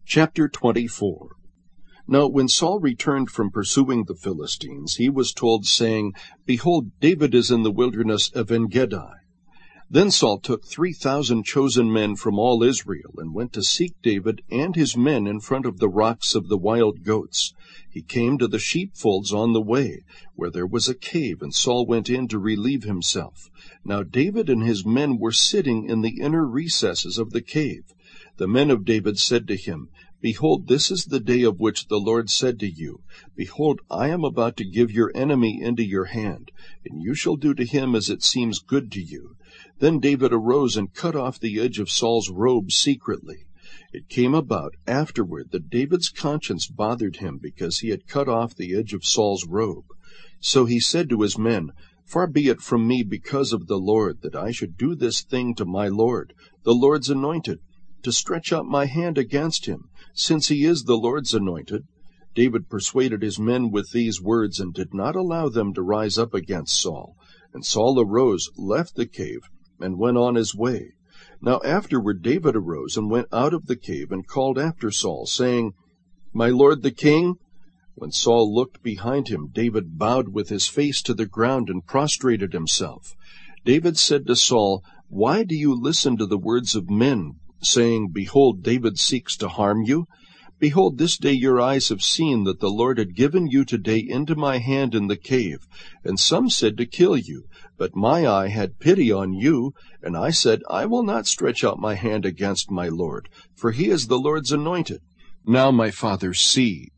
Chapter 24. Now when Saul returned from pursuing the Philistines, he was told, saying, Behold, David is in the wilderness of En-gedi. Then Saul took 3,000 chosen men from all Israel, and went to seek David and his men in front of the rocks of the wild goats. He came to the sheepfolds on the way, where there was a cave, and Saul went in to relieve himself. Now David and his men were sitting in the inner recesses of the cave. The men of David said to him, Behold, this is the day of which the Lord said to you, Behold, I am about to give your enemy into your hand, and you shall do to him as it seems good to you. Then David arose and cut off the edge of Saul's robe secretly. It came about afterward that David's conscience bothered him because he had cut off the edge of Saul's robe. So he said to his men, Far be it from me because of the Lord, that I should do this thing to my Lord, the Lord's anointed, to stretch out my hand against him, since he is the Lord's anointed. David persuaded his men with these words, and did not allow them to rise up against Saul. And Saul arose, left the cave, and went on his way. Now afterward David arose and went out of the cave, and called after Saul, saying, My lord the king? When Saul looked behind him, David bowed with his face to the ground and prostrated himself. David said to Saul, Why do you listen to the words of men, saying, Behold, David seeks to harm you? Behold, this day your eyes have seen that the Lord had given you today into my hand in the cave. And some said to kill you, but my eye had pity on you, and I said, I will not stretch out my hand against my Lord, for he is the Lord's anointed. Now, my father, see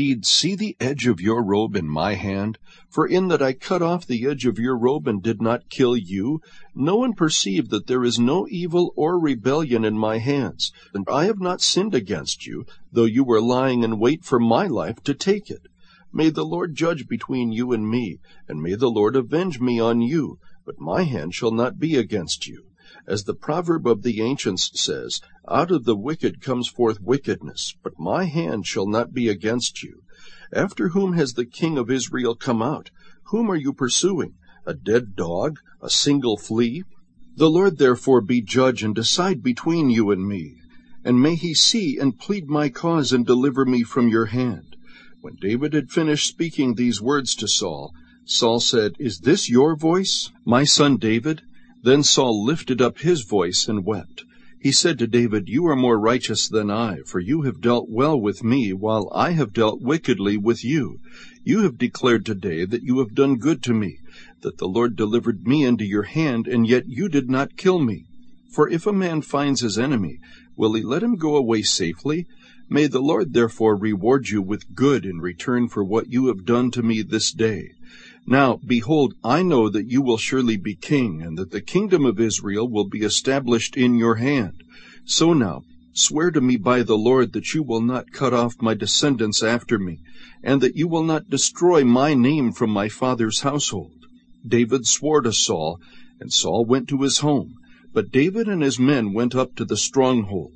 the edge of your robe in my hand. For in that I cut off the edge of your robe and did not kill you, no one perceived that there is no evil or rebellion in my hands. And I have not sinned against you, though you were lying in wait for my life to take it. May the Lord judge between you and me, and may the Lord avenge me on you, but my hand shall not be against you. As the proverb of the ancients says, Out of the wicked comes forth wickedness, but my hand shall not be against you. After whom has the king of Israel come out? Whom are you pursuing? A dead dog? A single flea? The Lord therefore be judge and decide between you and me. And may he see and plead my cause and deliver me from your hand. When David had finished speaking these words to Saul, Saul said, Is this your voice, my son David? Then Saul lifted up his voice and wept. He said to David, You are more righteous than I, for you have dealt well with me, while I have dealt wickedly with you. You have declared today that you have done good to me, that the Lord delivered me into your hand, and yet you did not kill me. For if a man finds his enemy, will he let him go away safely? May the Lord therefore reward you with good in return for what you have done to me this day. Now, behold, I know that you will surely be king, and that the kingdom of Israel will be established in your hand. So now, swear to me by the Lord that you will not cut off my descendants after me, and that you will not destroy my name from my father's household. David swore to Saul, and Saul went to his home. But David and his men went up to the stronghold.